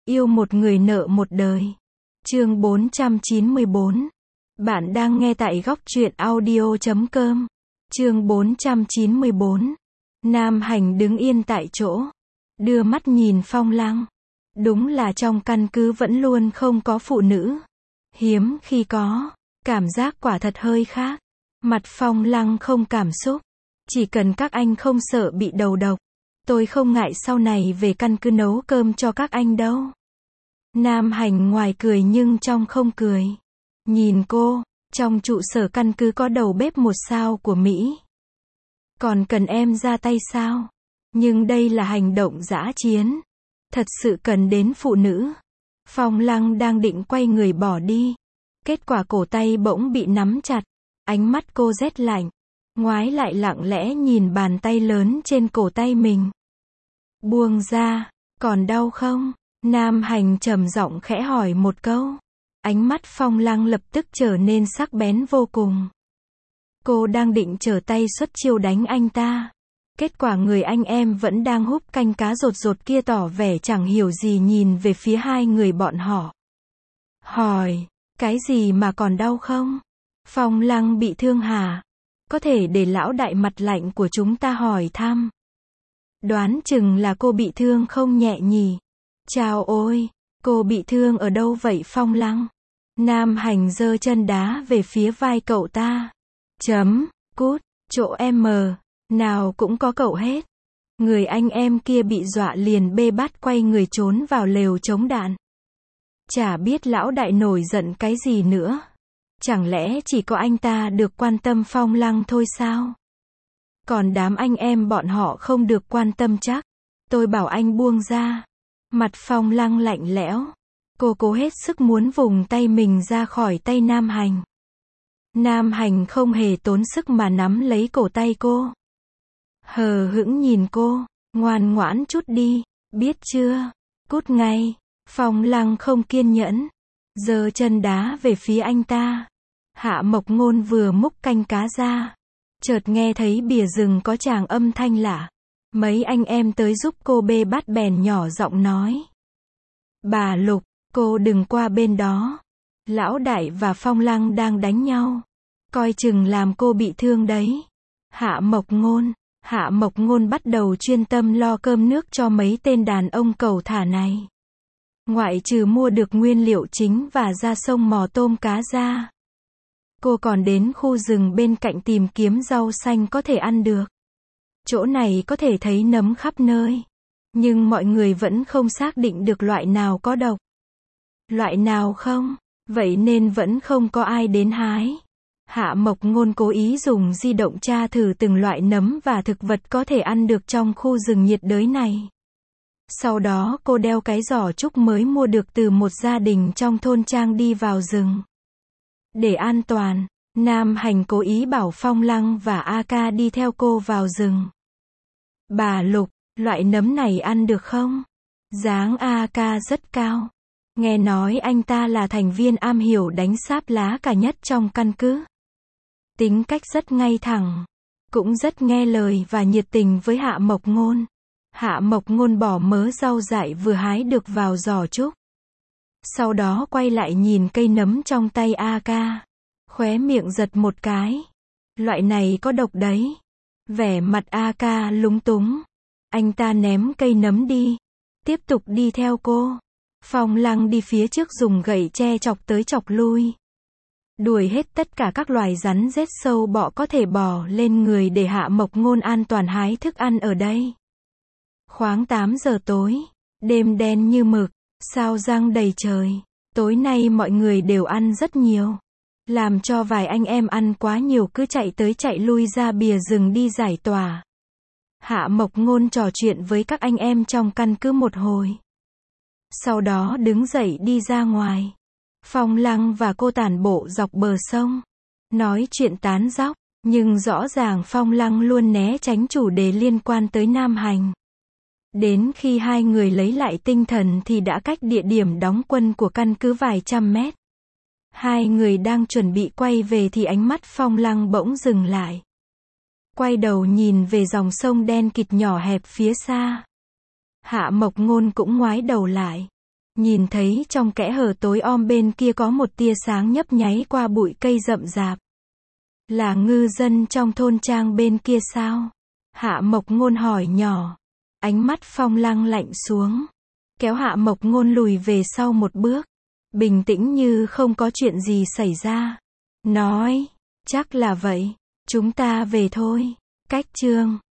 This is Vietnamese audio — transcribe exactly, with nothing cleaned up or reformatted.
Yêu một người nợ một đời. Chương bốn trăm chín mươi bốn. Bạn đang nghe tại góc truyện audio chấm com. Chương bốn trăm chín mươi bốn. Nam Hành đứng yên tại chỗ, đưa mắt nhìn Phong Lăng. Đúng là trong căn cứ vẫn luôn không có phụ nữ. Hiếm khi có. Cảm giác quả thật hơi khác. Mặt Phong Lăng không cảm xúc. Chỉ cần các anh không sợ bị đầu độc, tôi không ngại sau này về căn cứ nấu cơm cho các anh đâu. Nam Hành ngoài cười nhưng trong không cười. Nhìn cô, trong trụ sở căn cứ có đầu bếp một sao của Mỹ. Còn cần em ra tay sao? Nhưng đây là hành động dã chiến. Thật sự cần đến phụ nữ. Phong Lăng đang định quay người bỏ đi. Kết quả cổ tay bỗng bị nắm chặt. Ánh mắt cô rét lạnh. Ngoái lại lặng lẽ nhìn bàn tay lớn trên cổ tay mình. Buông ra, còn đau không? Nam Hành trầm giọng khẽ hỏi một câu. Ánh mắt Phong Lăng lập tức trở nên sắc bén vô cùng. Cô đang định trở tay xuất chiêu đánh anh ta. Kết quả người anh em vẫn đang húp canh cá rột rột kia tỏ vẻ chẳng hiểu gì nhìn về phía hai người bọn họ. Hỏi, cái gì mà còn đau không? Phong Lăng bị thương hả? Có thể để lão đại mặt lạnh của chúng ta hỏi thăm. Đoán chừng là cô bị thương không nhẹ nhỉ? Chào ôi, cô bị thương ở đâu vậy Phong Lăng? Nam Hành giơ chân đá về phía vai cậu ta. Chấm, cút, chỗ em mờ, nào cũng có cậu hết. Người anh em kia bị dọa liền bê bát quay người trốn vào lều chống đạn. Chả biết lão đại nổi giận cái gì nữa. Chẳng lẽ chỉ có anh ta được quan tâm Phong Lăng thôi sao? Còn đám anh em bọn họ không được quan tâm chắc. Tôi bảo anh buông ra. Mặt Phong Lăng lạnh lẽo. Cô cố hết sức muốn vùng tay mình ra khỏi tay Nam Hành. Nam Hành không hề tốn sức mà nắm lấy cổ tay cô. Hờ hững nhìn cô. Ngoan ngoãn chút đi, biết chưa? Cút ngay. Phong Lăng không kiên nhẫn. Giơ chân đá về phía anh ta. Hạ Mộc Ngôn vừa múc canh cá ra. Chợt nghe thấy bìa rừng có tràng âm thanh lạ. Mấy anh em tới giúp cô bê bát bèn nhỏ giọng nói. Bà Lục, cô đừng qua bên đó. Lão đại và Phong Lăng đang đánh nhau. Coi chừng làm cô bị thương đấy. Hạ Mộc Ngôn. Hạ Mộc Ngôn bắt đầu chuyên tâm lo cơm nước cho mấy tên đàn ông cẩu thả này. Ngoại trừ mua được nguyên liệu chính và ra sông mò tôm cá ra, cô còn đến khu rừng bên cạnh tìm kiếm rau xanh có thể ăn được. Chỗ này có thể thấy nấm khắp nơi. Nhưng mọi người vẫn không xác định được loại nào có độc. Loại nào không? Vậy nên vẫn không có ai đến hái. Hạ Mộc Ngôn cố ý dùng di động tra thử từng loại nấm và thực vật có thể ăn được trong khu rừng nhiệt đới này. Sau đó cô đeo cái giỏ trúc mới mua được từ một gia đình trong thôn trang đi vào rừng. Để an toàn, Nam Hành cố ý bảo Phong Lăng và A Ca đi theo cô vào rừng. Bà Lục, loại nấm này ăn được không? Dáng A Ca rất cao. Nghe nói anh ta là thành viên am hiểu đánh sáp lá cả nhất trong căn cứ. Tính cách rất ngay thẳng. Cũng rất nghe lời và nhiệt tình với Hạ Mộc Ngôn. Hạ Mộc Ngôn bỏ mớ rau dại vừa hái được vào giỏ trúc. Sau đó quay lại nhìn cây nấm trong tay A Ca. Khóe miệng giật một cái. Loại này có độc đấy. Vẻ mặt A Ca lúng túng. Anh ta ném cây nấm đi. Tiếp tục đi theo cô. Phong Lăng đi phía trước dùng gậy tre chọc tới chọc lui. Đuổi hết tất cả các loài rắn rết sâu bọ có thể bò lên người để Hạ Mộc Ngôn an toàn hái thức ăn ở đây. Khoảng tám giờ tối. Đêm đen như mực. Sao răng đầy trời. Tối nay mọi người đều ăn rất nhiều. Làm cho vài anh em ăn quá nhiều cứ chạy tới chạy lui ra bìa rừng đi giải tỏa. Hạ Mộc Ngôn trò chuyện với các anh em trong căn cứ một hồi. Sau đó đứng dậy đi ra ngoài. Phong Lăng và cô tản bộ dọc bờ sông. Nói chuyện tán dóc. Nhưng rõ ràng Phong Lăng luôn né tránh chủ đề liên quan tới Nam Hành. Đến khi hai người lấy lại tinh thần thì đã cách địa điểm đóng quân của căn cứ vài trăm mét. Hai người đang chuẩn bị quay về thì ánh mắt Phong Lăng bỗng dừng lại. Quay đầu nhìn về dòng sông đen kịt nhỏ hẹp phía xa. Hạ Mộc Ngôn cũng ngoái đầu lại. Nhìn thấy trong kẽ hở tối om bên kia có một tia sáng nhấp nháy qua bụi cây rậm rạp. Là ngư dân trong thôn trang bên kia sao? Hạ Mộc Ngôn hỏi nhỏ. Ánh mắt Phong Lăng lạnh xuống. Kéo Hạ Mộc Ngôn lùi về sau một bước. Bình tĩnh như không có chuyện gì xảy ra. Nói, chắc là vậy. Chúng ta về thôi. Cách chương